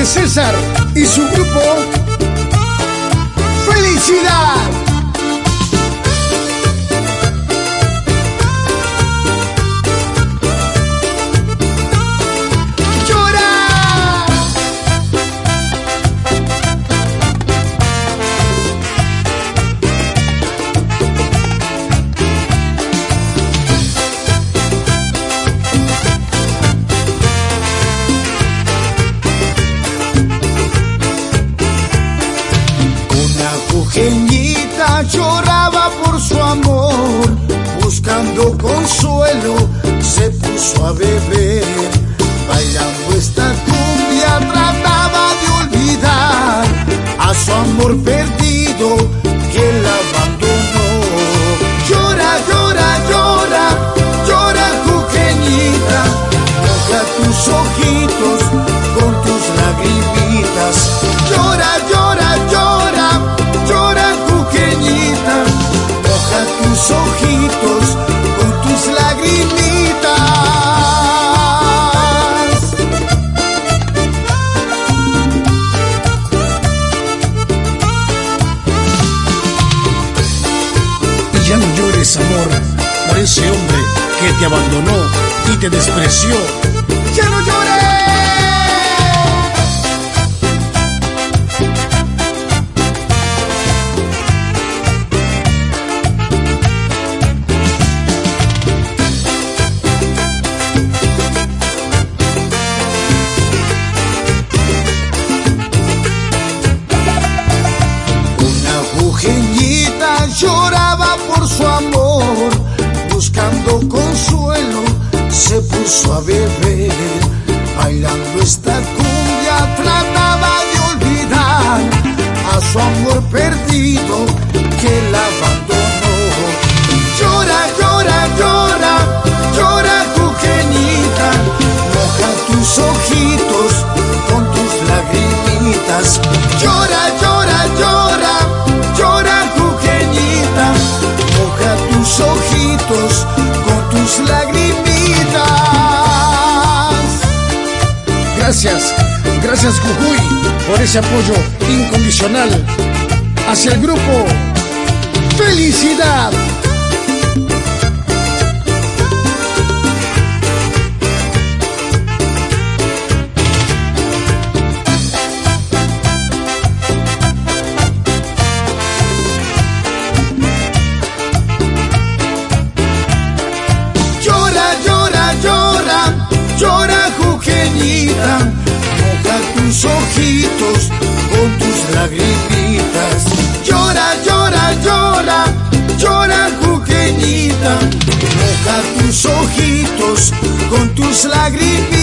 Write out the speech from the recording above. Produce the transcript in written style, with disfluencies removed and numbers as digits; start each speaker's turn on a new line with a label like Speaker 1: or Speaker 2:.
Speaker 1: César y su grupo Felicidad.
Speaker 2: Pequeñita lloraba por su amor, buscando consuelo, se puso a beber. Bailando esta cumbia trataba de olvidar a su amor perdido que la abandonó. Llora, llora, llora, llora, cuqueñita, moja tus ojitos con tus lagrimitas. Llora, llora, llora, llora, cuqueñita, moja tus ojitos con tus lagrimitas.
Speaker 1: Y ya no llores, amor, por ese hombre que te abandonó y te despreció.
Speaker 2: ¡Ya no llores! Jujeñita lloraba por su amor, buscando consuelo, se puso a beber. Bailando esta cumbia trataba de olvidar a su amor perdido que la abandonó. Llora, llora, llora, llora, cuqueñita, moja tus ojitos con tus lagrimitas. Llora, llora, llora, llora, cuqueñita, moja tus ojitos con tus lagrimitas.
Speaker 1: Gracias, gracias Jujuy por ese apoyo incondicional hacia el grupo Felicidad.
Speaker 2: Llora, jujeñita, moja tus ojitos con tus lagrimitas. Llora, llora, llora, llora, jujeñita, moja tus ojitos con tus lagrimitas.